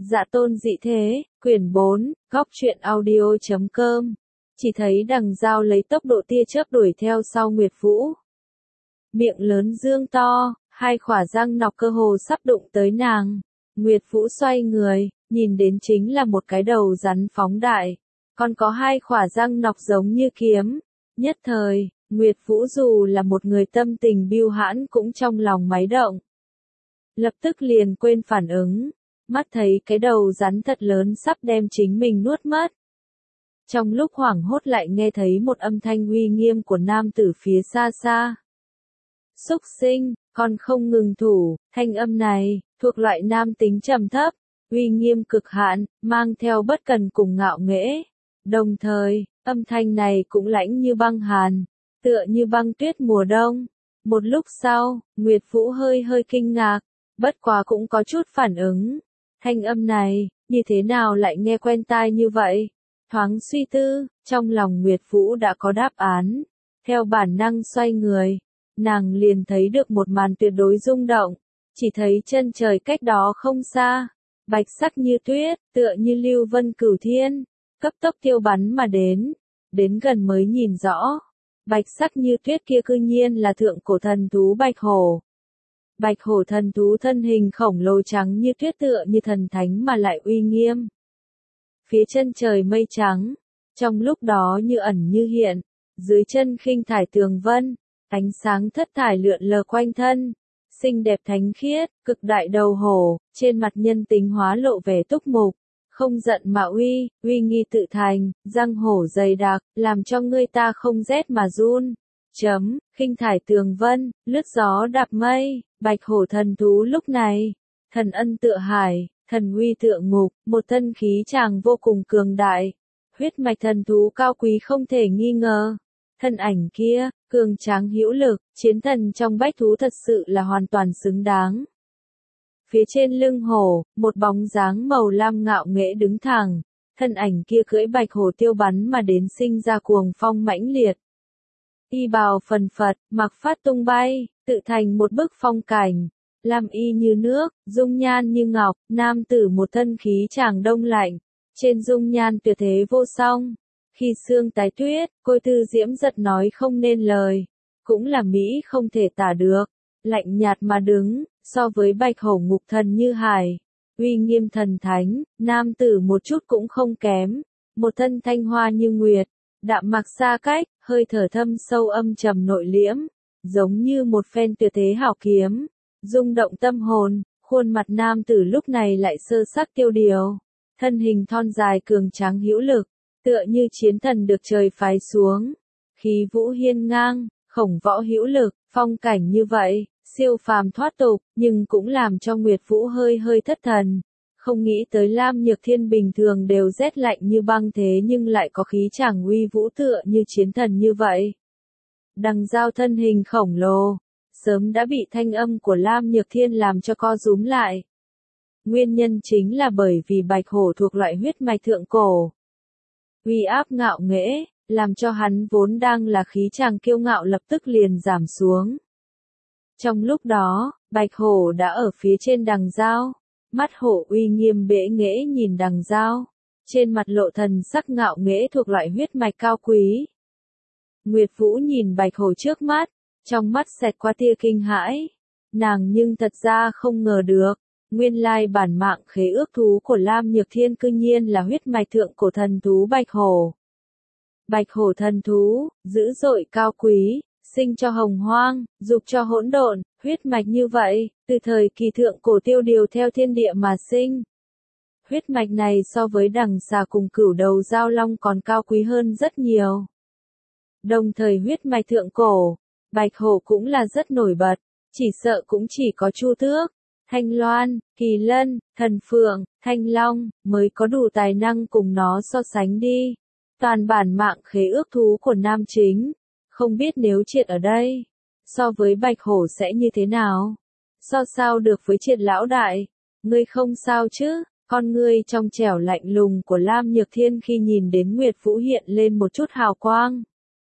Dạ tôn dị thế, quyển 4, góc truyện audio.com. Chỉ thấy đằng dao lấy tốc độ tia chớp đuổi theo sau Nguyệt Vũ. Miệng lớn dương to, hai khỏa răng nọc cơ hồ sắp đụng tới nàng. Nguyệt Vũ xoay người, nhìn đến chính là một cái đầu rắn phóng đại. Còn có hai khỏa răng nọc giống như kiếm. Nhất thời, Nguyệt Vũ dù là một người tâm tình bưu hãn cũng trong lòng máy động. Lập tức liền quên phản ứng. Mắt thấy cái đầu rắn thật lớn sắp đem chính mình nuốt mất. Trong lúc hoảng hốt lại nghe thấy một âm thanh uy nghiêm của nam tử phía xa xa. Xúc sinh, con không ngừng thủ, thanh âm này, thuộc loại nam tính trầm thấp, uy nghiêm cực hạn, mang theo bất cần cùng ngạo nghễ. Đồng thời, âm thanh này cũng lãnh như băng hàn, tựa như băng tuyết mùa đông. Một lúc sau, Nguyệt Vũ hơi kinh ngạc, bất quá cũng có chút phản ứng. Thanh âm này, như thế nào lại nghe quen tai như vậy? Thoáng suy tư, trong lòng Nguyệt Vũ đã có đáp án. Theo bản năng xoay người, nàng liền thấy được một màn tuyệt đối rung động. Chỉ thấy chân trời cách đó không xa, bạch sắc như tuyết, tựa như lưu vân cửu thiên, cấp tốc tiêu bắn mà đến. Đến gần mới nhìn rõ, bạch sắc như tuyết kia cư nhiên là thượng cổ thần thú bạch hổ. Bạch hổ thần thú thân hình khổng lồ trắng như tuyết tựa như thần thánh mà lại uy nghiêm. Phía chân trời mây trắng, trong lúc đó như ẩn như hiện, dưới chân khinh thải tường vân, ánh sáng thất thải lượn lờ quanh thân, xinh đẹp thánh khiết, cực đại đầu hổ, trên mặt nhân tính hóa lộ vẻ túc mục, không giận mà uy nghi tự thành, răng hổ dày đặc, làm cho người ta không rét mà run. Khinh thải tường vân, lướt gió đạp mây, bạch hổ thần thú lúc này, thần ân tựa hải, thần uy tựa ngục, một thân khí chàng vô cùng cường đại. Huyết mạch thần thú cao quý không thể nghi ngờ. Thân ảnh kia, cường tráng hữu lực, chiến thần trong bách thú thật sự là hoàn toàn xứng đáng. Phía trên lưng hổ, một bóng dáng màu lam ngạo nghễ đứng thẳng, thân ảnh kia cưỡi bạch hổ tiêu bắn mà đến sinh ra cuồng phong mãnh liệt. Y bào phần phật, mặc phát tung bay, tự thành một bức phong cảnh, lam y như nước, dung nhan như ngọc, nam tử một thân khí chàng đông lạnh, trên dung nhan tuyệt thế vô song. Khi xương tái tuyết, Côi Tư Diễm giật nói không nên lời, cũng là mỹ không thể tả được, lạnh nhạt mà đứng, so với bạch hổ ngục thần như hải, uy nghiêm thần thánh, nam tử một chút cũng không kém, một thân thanh hoa như nguyệt, đạm mạc xa cách, hơi thở thâm sâu âm trầm nội liễm, giống như một phen tuyệt thế hảo kiếm, rung động tâm hồn. Khuôn mặt nam tử lúc này lại sơ sắc tiêu điều, thân hình thon dài cường tráng hữu lực, tựa như chiến thần được trời phái xuống, khí vũ hiên ngang, khổng võ hữu lực, phong cảnh như vậy, siêu phàm thoát tục, nhưng cũng làm cho Nguyệt Vũ hơi thất thần. Không nghĩ tới Lam Nhược Thiên bình thường đều rét lạnh như băng thế nhưng lại có khí chàng uy vũ tựa như chiến thần như vậy. Đằng dao thân hình khổng lồ, sớm đã bị thanh âm của Lam Nhược Thiên làm cho co rúm lại. Nguyên nhân chính là bởi vì bạch hổ thuộc loại huyết mạch thượng cổ. Uy áp ngạo nghễ, làm cho hắn vốn đang là khí chàng kiêu ngạo lập tức liền giảm xuống. Trong lúc đó, bạch hổ đã ở phía trên đằng dao. Mắt hổ uy nghiêm bệ nghễ nhìn đằng dao, trên mặt lộ thần sắc ngạo nghễ thuộc loại huyết mạch cao quý. Nguyệt Vũ nhìn bạch hổ trước mắt, trong mắt xẹt qua tia kinh hãi. Nàng nhưng thật ra không ngờ được, nguyên lai bản mạng khế ước thú của Lam Nhược Thiên cư nhiên là huyết mạch thượng cổ thần thú bạch hổ. Bạch hổ thần thú, dữ dội cao quý, sinh cho hồng hoang, dục cho hỗn độn, huyết mạch như vậy, từ thời kỳ thượng cổ tiêu điều theo thiên địa mà sinh. Huyết mạch này so với đằng xà cùng cửu đầu giao long còn cao quý hơn rất nhiều. Đồng thời huyết mạch thượng cổ, bạch hổ cũng là rất nổi bật, chỉ sợ cũng chỉ có Chu Tước, Thanh Loan, Kỳ Lân, Thần Phượng, Thanh Long mới có đủ tài năng cùng nó so sánh đi. Toàn bản mạng khế ước thú của nam chính. Không biết nếu triệt ở đây, so với bạch hổ sẽ như thế nào? So sao được với triệt lão đại? Ngươi không sao chứ? Con ngươi trong trẻo lạnh lùng của Lam Nhược Thiên khi nhìn đến Nguyệt Vũ hiện lên một chút hào quang.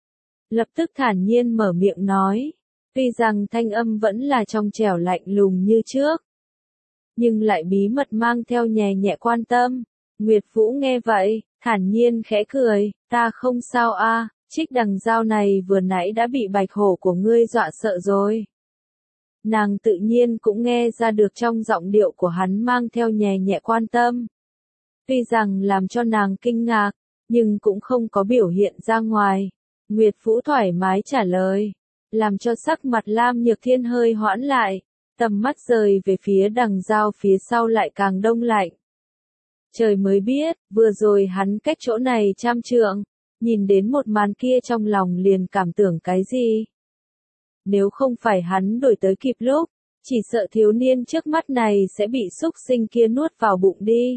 Lập tức thản nhiên mở miệng nói. Tuy rằng thanh âm vẫn là trong trẻo lạnh lùng như trước. nhưng lại bí mật mang theo nhẹ nhẹ quan tâm. Nguyệt Vũ nghe vậy, thản nhiên khẽ cười, ta không sao a, Trích Đằng Giao này vừa nãy đã bị bạch hổ của ngươi dọa sợ rồi. Nàng tự nhiên cũng nghe ra được trong giọng điệu của hắn mang theo nhẹ nhẹ quan tâm. Tuy rằng làm cho nàng kinh ngạc, nhưng cũng không có biểu hiện ra ngoài. Nguyệt Vũ thoải mái trả lời, làm cho sắc mặt Lam Nhược Thiên hơi hoãn lại, tầm mắt rời về phía Đằng Giao phía sau lại càng đông lạnh. Trời mới biết, vừa rồi hắn cách chỗ này trăm trượng, nhìn đến một màn kia trong lòng liền cảm tưởng cái gì. Nếu không phải hắn đuổi tới kịp lúc, chỉ sợ thiếu niên trước mắt này sẽ bị xúc sinh kia nuốt vào bụng đi.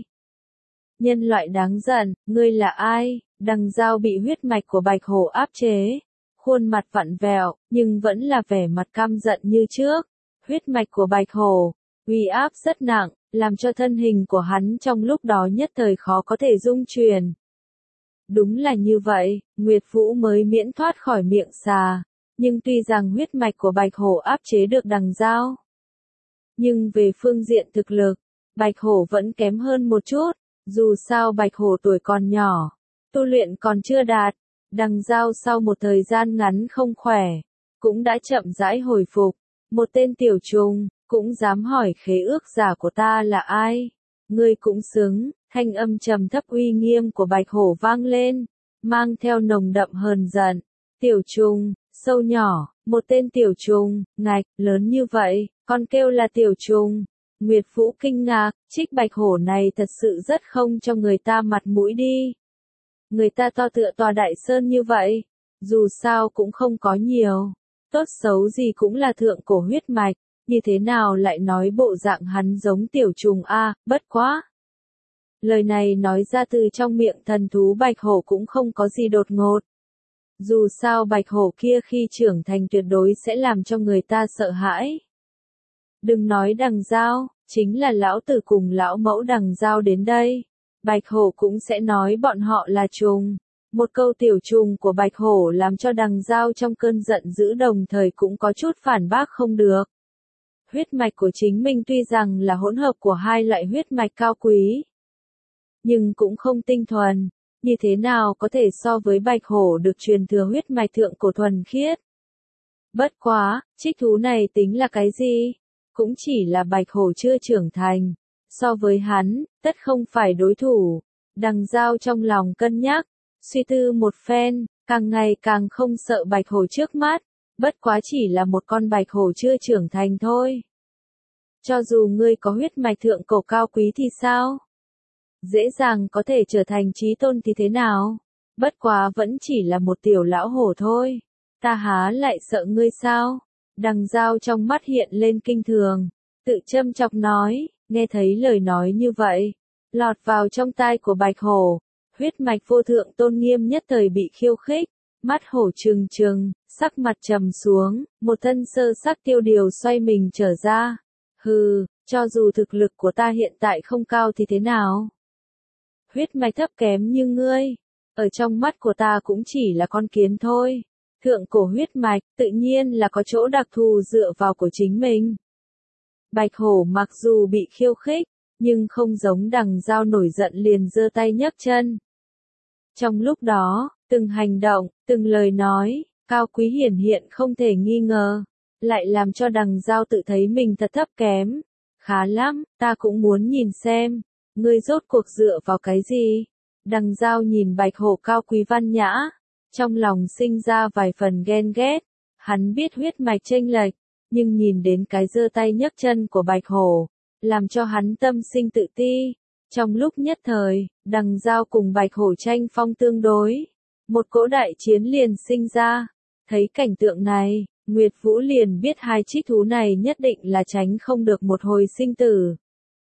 Nhân loại đáng giận, ngươi là ai? Đằng Giao bị huyết mạch của bạch hổ áp chế, khuôn mặt vặn vẹo, nhưng vẫn là vẻ mặt căm giận như trước. Huyết mạch của bạch hổ, uy áp rất nặng, làm cho thân hình của hắn trong lúc đó nhất thời khó có thể dung chuyển. Đúng là như vậy, Nguyệt Vũ mới miễn thoát khỏi miệng xà, nhưng tuy rằng huyết mạch của bạch hổ áp chế được Đằng Giao, nhưng về phương diện thực lực, bạch hổ vẫn kém hơn một chút, dù sao bạch hổ tuổi còn nhỏ, tu luyện còn chưa đạt. Đằng Giao sau một thời gian ngắn không khỏe, cũng đã chậm rãi hồi phục. Một tên tiểu trùng, cũng dám hỏi khế ước giả của ta là ai? Ngươi cũng xứng, thanh âm trầm thấp uy nghiêm của bạch hổ vang lên, mang theo nồng đậm hờn giận. Tiểu trùng, sâu nhỏ, một tên tiểu trùng, ngạch, lớn như vậy, còn kêu là tiểu trùng. Nguyệt Vũ kinh ngạc, Trích bạch hổ này thật sự rất không cho người ta mặt mũi đi. Người ta to tựa tòa đại sơn như vậy, dù sao cũng không có nhiều, tốt xấu gì cũng là thượng cổ huyết mạch, như thế nào lại nói bộ dạng hắn giống tiểu trùng a, bất quá. Lời này nói ra từ trong miệng thần thú bạch hổ cũng không có gì đột ngột. Dù sao bạch hổ kia khi trưởng thành tuyệt đối sẽ làm cho người ta sợ hãi. Đừng nói Đằng Giao, chính là lão tử cùng lão mẫu Đằng Giao đến đây, bạch hổ cũng sẽ nói bọn họ là trùng. Một câu tiểu trùng của bạch hổ làm cho Đằng Giao trong cơn giận dữ đồng thời cũng có chút phản bác không được. Huyết mạch của chính mình tuy rằng là hỗn hợp của hai loại huyết mạch cao quý, nhưng cũng không tinh thuần, như thế nào có thể so với bạch hổ được truyền thừa huyết mạch thượng cổ thuần khiết. Bất quá, trích thú này tính là cái gì? Cũng chỉ là bạch hổ chưa trưởng thành. So với hắn, tất không phải đối thủ. Đằng Giao trong lòng cân nhắc, suy tư một phen, càng ngày càng không sợ bạch hổ trước mắt, bất quá chỉ là một con bạch hổ chưa trưởng thành thôi. Cho dù ngươi có huyết mạch thượng cổ cao quý thì sao? Dễ dàng có thể trở thành chí tôn thì thế nào? Bất quá vẫn chỉ là một tiểu lão hổ thôi. Ta há lại sợ ngươi sao? Đằng Giao trong mắt hiện lên kinh thường, tự châm chọc nói, nghe thấy lời nói như vậy, lọt vào trong tai của bạch hổ, huyết mạch vô thượng tôn nghiêm nhất thời bị khiêu khích, mắt hổ trừng trừng, sắc mặt trầm xuống, một thân sơ sắc tiêu điều xoay mình trở ra. Hừ, cho dù thực lực của ta hiện tại không cao thì thế nào? Huyết mạch thấp kém như ngươi, ở trong mắt của ta cũng chỉ là con kiến thôi. Thượng cổ huyết mạch, tự nhiên là có chỗ đặc thù dựa vào của chính mình. Bạch hổ mặc dù bị khiêu khích, nhưng không giống Đằng Giao nổi giận liền giơ tay nhấc chân. Trong lúc đó, từng hành động, từng lời nói, cao quý hiển hiện không thể nghi ngờ, lại làm cho Đằng Giao tự thấy mình thật thấp kém. Khá lắm, ta cũng muốn nhìn xem, ngươi rốt cuộc dựa vào cái gì? Đằng Giao nhìn bạch hổ cao quý văn nhã, trong lòng sinh ra vài phần ghen ghét. Hắn biết huyết mạch chênh lệch, nhưng nhìn đến cái giơ tay nhấc chân của bạch hổ, làm cho hắn tâm sinh tự ti. Trong lúc nhất thời, Đằng Giao cùng bạch hổ tranh phong tương đối, một cỗ đại chiến liền sinh ra. Thấy cảnh tượng này, Nguyệt Vũ liền biết hai trích thú này nhất định là tránh không được một hồi sinh tử.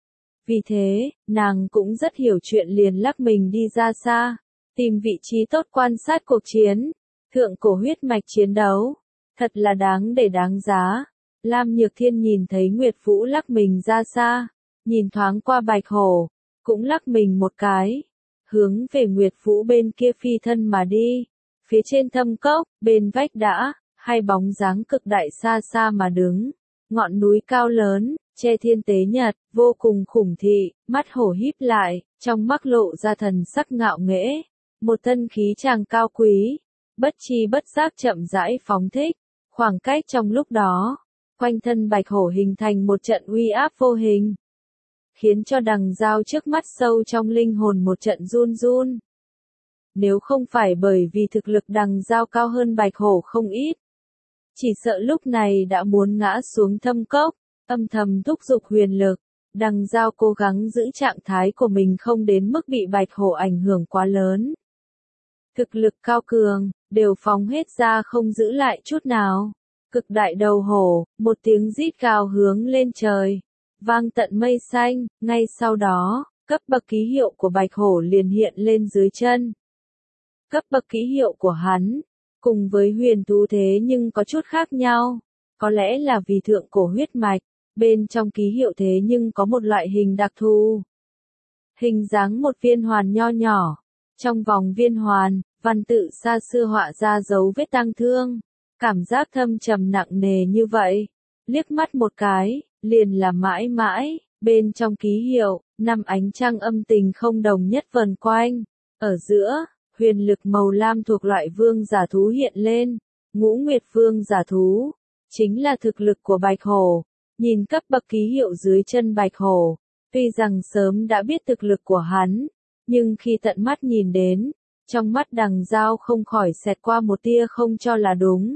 Vì thế, nàng cũng rất hiểu chuyện liền lắc mình đi ra xa, tìm vị trí tốt quan sát cuộc chiến. Thượng cổ huyết mạch chiến đấu, thật là đáng để đáng giá. Lam Nhược Thiên nhìn thấy Nguyệt Vũ lắc mình ra xa, nhìn thoáng qua bạch hổ, cũng lắc mình một cái, hướng về Nguyệt Vũ bên kia phi thân mà đi. Phía trên thâm cốc, bên vách đã, hai bóng dáng cực đại xa xa mà đứng. Ngọn núi cao lớn, che thiên tế nhật, vô cùng khủng thị, mắt hổ híp lại, trong mắt lộ ra thần sắc ngạo nghễ, một thân khí chàng cao quý, bất chi bất giác chậm rãi phóng thích, khoảng cách trong lúc đó, quanh thân bạch hổ hình thành một trận uy áp vô hình, khiến cho đằng dao trước mắt sâu trong linh hồn một trận run run. Nếu không phải bởi vì thực lực đằng dao cao hơn bạch hổ không ít, chỉ sợ lúc này đã muốn ngã xuống thâm cốc, âm thầm thúc giục huyền lực. Đằng dao cố gắng giữ trạng thái của mình không đến mức bị bạch hổ ảnh hưởng quá lớn. Thực lực cao cường, đều phóng hết ra không giữ lại chút nào. Cực đại đầu hổ, một tiếng rít cao hướng lên trời, vang tận mây xanh, ngay sau đó, cấp bậc ký hiệu của bạch hổ liền hiện lên dưới chân. Cấp bậc ký hiệu của hắn, cùng với huyền thú thế nhưng có chút khác nhau, có lẽ là vì thượng cổ huyết mạch, bên trong ký hiệu thế nhưng có một loại hình đặc thù. Hình dáng một viên hoàn nho nhỏ, trong vòng viên hoàn, văn tự xa xưa họa ra dấu vết tang thương, cảm giác thâm trầm nặng nề như vậy, liếc mắt một cái, liền là mãi mãi, bên trong ký hiệu, 5 ánh trăng âm tình không đồng nhất vần quanh, ở giữa, huyền lực màu lam thuộc loại vương giả thú hiện lên, Ngũ Nguyệt vương giả thú, chính là thực lực của bạch hổ. Nhìn cấp bậc ký hiệu dưới chân bạch hổ, tuy rằng sớm đã biết thực lực của hắn, nhưng khi tận mắt nhìn đến, trong mắt đằng dao không khỏi xẹt qua một tia không cho là đúng.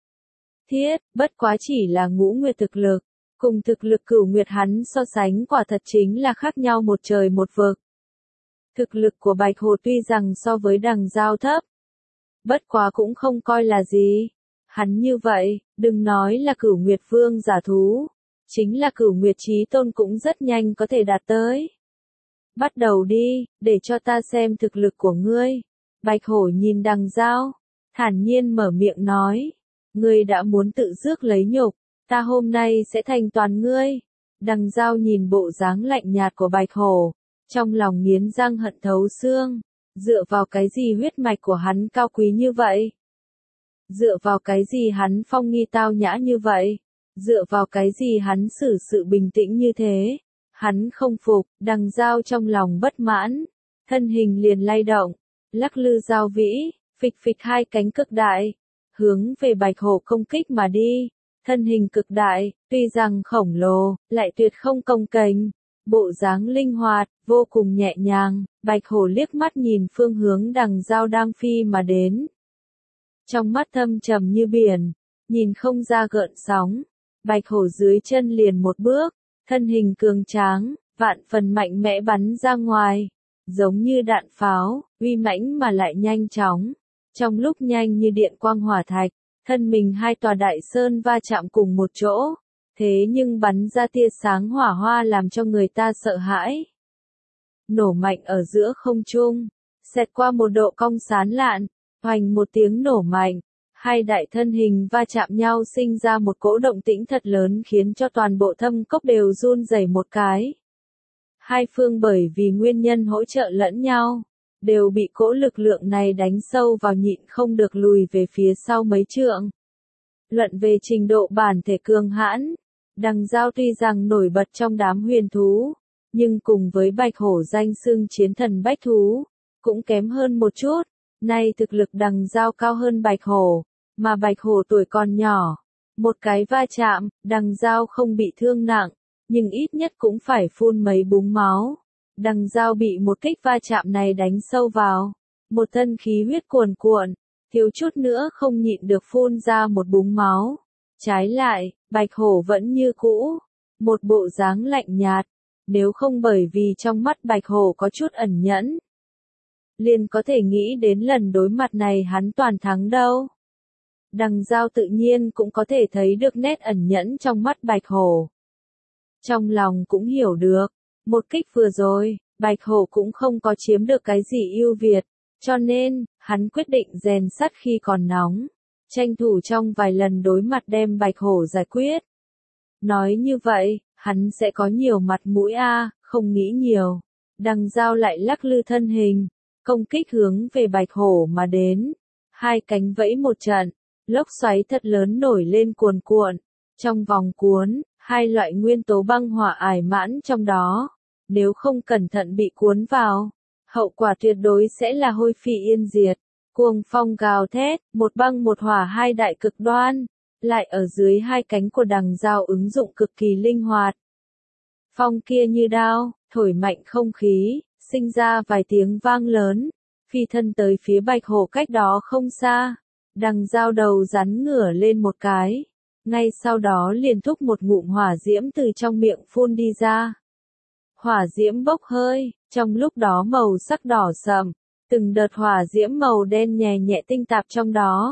Thiết, bất quá chỉ là Ngũ Nguyệt thực lực, cùng thực lực Cửu Nguyệt hắn so sánh quả thật chính là khác nhau một trời một vực. Thực lực của bạch hổ tuy rằng so với đằng dao thấp, bất quá cũng không coi là gì. Hắn như vậy, đừng nói là Cửu Nguyệt vương giả thú, chính là Cửu Nguyệt chí tôn cũng rất nhanh có thể đạt tới. Bắt đầu đi, để cho ta xem thực lực của ngươi. Bạch hổ nhìn đằng dao, thản nhiên mở miệng nói, ngươi đã muốn tự rước lấy nhục, ta hôm nay sẽ thành toàn ngươi. Đằng dao nhìn bộ dáng lạnh nhạt của bạch hổ, trong lòng nghiến răng hận thấu xương, dựa vào cái gì huyết mạch của hắn cao quý như vậy? Dựa vào cái gì hắn phong nghi tao nhã như vậy? Dựa vào cái gì hắn xử sự bình tĩnh như thế? Hắn không phục, đằng dao trong lòng bất mãn, thân hình liền lay động, lắc lư dao vĩ, phịch phịch hai cánh cực đại, hướng về bạch hổ công kích mà đi. Thân hình cực đại, tuy rằng khổng lồ, lại tuyệt không cồng kềnh, bộ dáng linh hoạt, vô cùng nhẹ nhàng. Bạch hổ liếc mắt nhìn phương hướng đằng dao đang phi mà đến, trong mắt thâm trầm như biển, nhìn không ra gợn sóng. Bạch hổ dưới chân liền một bước, thân hình cường tráng, vạn phần mạnh mẽ bắn ra ngoài, giống như đạn pháo, uy mãnh mà lại nhanh chóng. Trong lúc nhanh như điện quang hỏa thạch, thân mình hai tòa đại sơn va chạm cùng một chỗ, thế nhưng bắn ra tia sáng hỏa hoa làm cho người ta sợ hãi. Nổ mạnh ở giữa không trung, xẹt qua một độ cong sán lạn, hoành một tiếng nổ mạnh. Hai đại thân hình va chạm nhau sinh ra một cỗ động tĩnh thật lớn khiến cho toàn bộ thâm cốc đều run rẩy một cái. Hai phương bởi vì nguyên nhân hỗ trợ lẫn nhau, đều bị cỗ lực lượng này đánh sâu vào nhịn không được lùi về phía sau mấy trượng. Luận về trình độ bản thể cường hãn, đằng dao tuy rằng nổi bật trong đám huyền thú, nhưng cùng với bạch hổ danh xưng chiến thần bách thú, cũng kém hơn một chút. Nay thực lực đằng dao cao hơn bạch hổ, mà bạch hổ tuổi còn nhỏ. Một cái va chạm, đằng dao không bị thương nặng, nhưng ít nhất cũng phải phun mấy búng máu. Đằng dao bị một kích va chạm này đánh sâu vào, một thân khí huyết cuồn cuộn, thiếu chút nữa không nhịn được phun ra một búng máu. Trái lại, bạch hổ vẫn như cũ, một bộ dáng lạnh nhạt, nếu không bởi vì trong mắt bạch hổ có chút ẩn nhẫn, liền có thể nghĩ đến lần đối mặt này hắn toàn thắng đâu. Đằng dao tự nhiên cũng có thể thấy được nét ẩn nhẫn trong mắt bạch hổ. Trong lòng cũng hiểu được, một kích vừa rồi, bạch hổ cũng không có chiếm được cái gì ưu việt, cho nên, hắn quyết định rèn sắt khi còn nóng, tranh thủ trong vài lần đối mặt đem bạch hổ giải quyết. Nói như vậy, hắn sẽ có nhiều mặt mũi không nghĩ nhiều. Đằng dao lại lắc lư thân hình, công kích hướng về bạch hổ mà đến. Hai cánh vẫy một trận, lốc xoáy thật lớn nổi lên cuồn cuộn, trong vòng cuốn, hai loại nguyên tố băng hỏa ải mãn trong đó. Nếu không cẩn thận bị cuốn vào, hậu quả tuyệt đối sẽ là hôi phi yên diệt. Cuồng phong gào thét, một băng một hỏa hai đại cực đoan, lại ở dưới hai cánh của đằng dao ứng dụng cực kỳ linh hoạt. Phong kia như đao, thổi mạnh không khí, sinh ra vài tiếng vang lớn, phi thân tới phía bạch hổ cách đó không xa. Đằng dao đầu rắn ngửa lên một cái, ngay sau đó liền thúc một ngụm hỏa diễm từ trong miệng phun đi ra. Hỏa diễm bốc hơi, trong lúc đó màu sắc đỏ sậm, từng đợt hỏa diễm màu đen nhẹ nhẹ tinh tạp trong đó.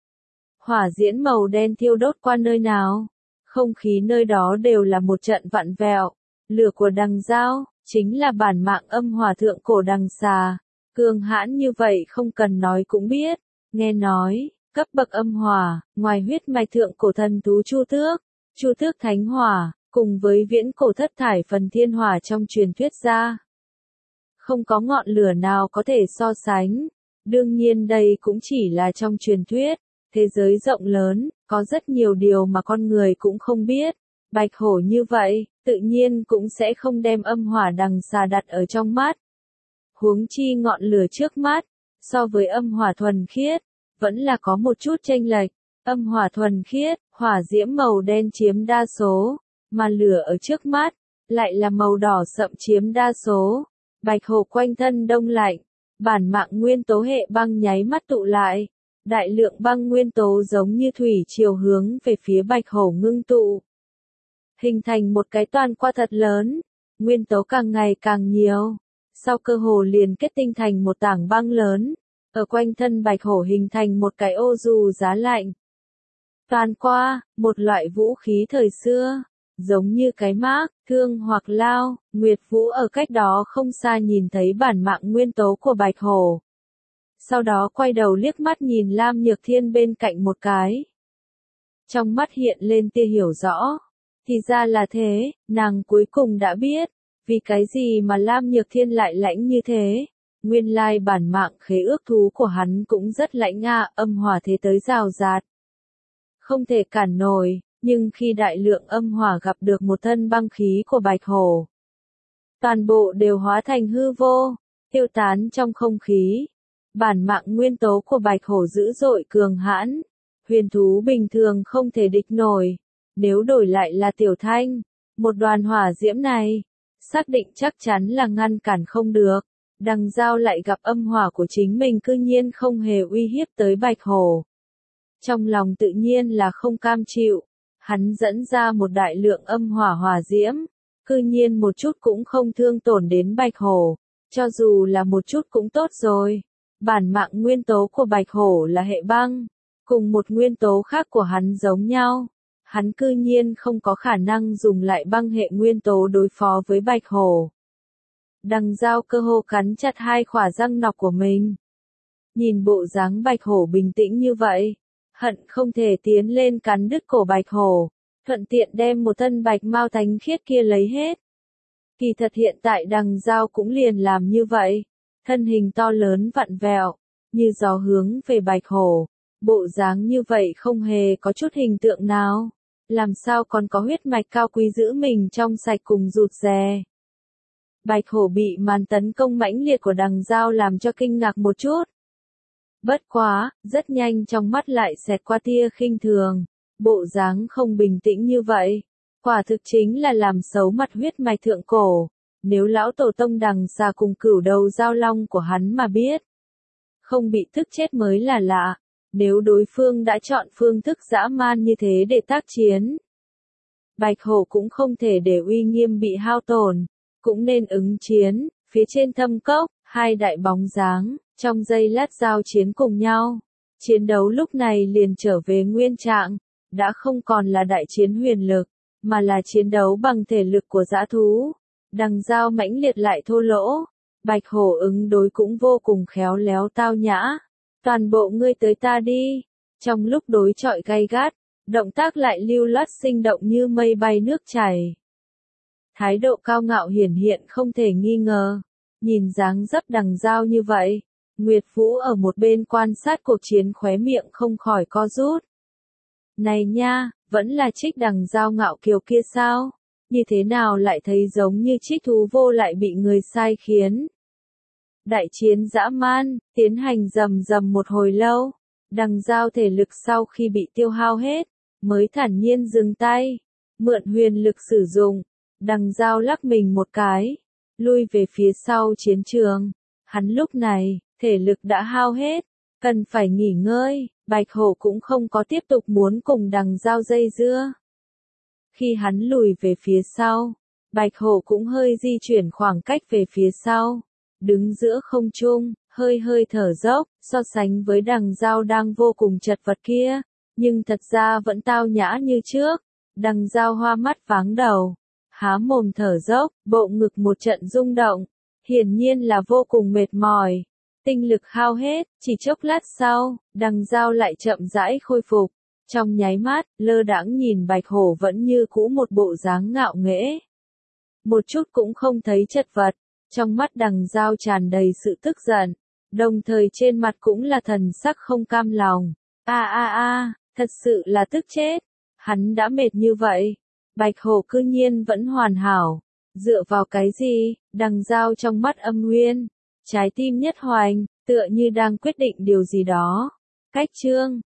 Hỏa diễm màu đen thiêu đốt qua nơi nào, không khí nơi đó đều là một trận vặn vẹo. Lửa của đằng dao, chính là bản mạng âm hỏa thượng cổ đằng xà. Cường hãn như vậy không cần nói cũng biết. Nghe nói, cấp bậc âm hỏa, ngoài huyết mạch thượng cổ thần thú Chu Tước Thánh Hỏa, cùng với viễn cổ thất thải phần thiên hỏa trong truyền thuyết ra. Không có ngọn lửa nào có thể so sánh. Đương nhiên đây cũng chỉ là trong truyền thuyết. Thế giới rộng lớn, có rất nhiều điều mà con người cũng không biết. Bạch hổ như vậy, tự nhiên cũng sẽ không đem âm hỏa đằng xà đặt ở trong mắt. Huống chi ngọn lửa trước mắt, so với âm hỏa thuần khiết, vẫn là có một chút chênh lệch. Âm hỏa thuần khiết, hỏa diễm màu đen chiếm đa số, mà lửa ở trước mắt, lại là màu đỏ sậm chiếm đa số. Bạch hổ quanh thân đông lạnh, bản mạng nguyên tố hệ băng nháy mắt tụ lại. Đại lượng băng nguyên tố giống như thủy triều hướng về phía bạch hổ ngưng tụ. Hình thành một cái toàn qua thật lớn, nguyên tố càng ngày càng nhiều. Sau cơ hồ liền kết tinh thành một tảng băng lớn, ở quanh thân bạch hổ hình thành một cái ô dù giá lạnh. Toàn qua, một loại vũ khí thời xưa, giống như cái mác, thương hoặc lao. Nguyệt Vũ ở cách đó không xa nhìn thấy bản mạng nguyên tố của bạch hổ. Sau đó quay đầu liếc mắt nhìn Lam Nhược Thiên bên cạnh một cái. Trong mắt hiện lên tia hiểu rõ. Thì ra là thế, nàng cuối cùng đã biết, vì cái gì mà Lam Nhược Thiên lại lãnh như thế. Nguyên lai bản mạng khế ước thú của hắn cũng rất lãnh âm hỏa thế tới rào rạt. Không thể cản nổi, nhưng khi đại lượng âm hỏa gặp được một thân băng khí của bạch hổ, toàn bộ đều hóa thành hư vô, tiêu tán trong không khí. Bản mạng nguyên tố của bạch hổ dữ dội cường hãn, huyền thú bình thường không thể địch nổi. Nếu đổi lại là Tiểu Thanh, một đoàn hỏa diễm này, xác định chắc chắn là ngăn cản không được. Đằng dao lại gặp âm hỏa của chính mình cư nhiên không hề uy hiếp tới bạch hổ. Trong lòng tự nhiên là không cam chịu, hắn dẫn ra một đại lượng âm hỏa hỏa diễm, cư nhiên một chút cũng không thương tổn đến bạch hổ, cho dù là một chút cũng tốt rồi. Bản mạng nguyên tố của bạch hổ là hệ băng, cùng một nguyên tố khác của hắn giống nhau. Hắn cư nhiên không có khả năng dùng lại băng hệ nguyên tố đối phó với bạch hổ. Đằng dao cơ hồ cắn chặt hai khỏa răng nọc của mình. Nhìn bộ dáng bạch hổ bình tĩnh như vậy, hận không thể tiến lên cắn đứt cổ bạch hổ, thuận tiện đem một thân bạch mao thánh khiết kia lấy hết. Kỳ thật hiện tại đằng dao cũng liền làm như vậy, thân hình to lớn vặn vẹo, như gió hướng về bạch hổ, bộ dáng như vậy không hề có chút hình tượng nào, làm sao còn có huyết mạch cao quý giữ mình trong sạch cùng rụt rè. Bạch hổ bị màn tấn công mãnh liệt của đằng dao làm cho kinh ngạc một chút. Bất quá, rất nhanh trong mắt lại xẹt qua tia khinh thường, bộ dáng không bình tĩnh như vậy, quả thực chính là làm xấu mặt huyết mạch thượng cổ. Nếu lão tổ tông đằng xà cùng cửu đầu giao long của hắn mà biết, không bị tức chết mới là lạ. Nếu đối phương đã chọn phương thức dã man như thế để tác chiến, bạch hổ cũng không thể để uy nghiêm bị hao tổn, cũng nên ứng chiến. Phía trên thâm cốc, hai đại bóng dáng, trong giây lát giao chiến cùng nhau. Chiến đấu lúc này liền trở về nguyên trạng, đã không còn là đại chiến huyền lực, mà là chiến đấu bằng thể lực của dã thú. Đằng dao mãnh liệt lại thô lỗ, bạch hổ ứng đối cũng vô cùng khéo léo tao nhã. Toàn bộ ngươi tới ta đi. Trong lúc đối chọi gay gắt, động tác lại lưu loát sinh động như mây bay nước chảy. Thái độ cao ngạo hiển hiện không thể nghi ngờ. Nhìn dáng dấp đằng dao như vậy, Nguyệt Vũ ở một bên quan sát cuộc chiến khóe miệng không khỏi co rút. Này nha, Vẫn là Trích Đằng Giao ngạo kiều kia sao? Như thế nào lại thấy giống như Trích Thú Vô lại bị người sai khiến? Đại chiến dã man, tiến hành rầm rầm một hồi lâu. Đằng Giao thể lực sau khi bị tiêu hao hết, mới thản nhiên dừng tay, mượn huyền lực sử dụng. Đằng Giao lắc mình một cái, lui về phía sau chiến trường. Hắn lúc này, thể lực đã hao hết, cần phải nghỉ ngơi. Bạch Hổ cũng không có tiếp tục muốn cùng Đằng Giao dây dưa. Khi hắn lùi về phía sau, Bạch Hổ cũng hơi di chuyển khoảng cách về phía sau, đứng giữa không trung, hơi hơi thở dốc, so sánh với Đằng Giao đang vô cùng chật vật kia, nhưng thật ra vẫn tao nhã như trước. Đằng Giao hoa mắt váng đầu, há mồm thở dốc, bộ ngực một trận rung động, hiển nhiên là vô cùng mệt mỏi, tinh lực hao hết. Chỉ chốc lát sau, Đằng Giao lại chậm rãi khôi phục, trong nháy mắt, lơ đãng nhìn Bạch Hổ vẫn như cũ một bộ dáng ngạo nghễ, một chút cũng không thấy chật vật. Trong mắt Đằng Giao tràn đầy sự tức giận, đồng thời trên mặt cũng là thần sắc không cam lòng. Thật sự là tức chết. Hắn đã mệt như vậy, Bạch Hổ cư nhiên vẫn hoàn hảo. Dựa vào cái gì? Đằng Giao trong mắt âm nguyên, trái tim nhất hoành, tựa như đang quyết định điều gì đó. Cách chương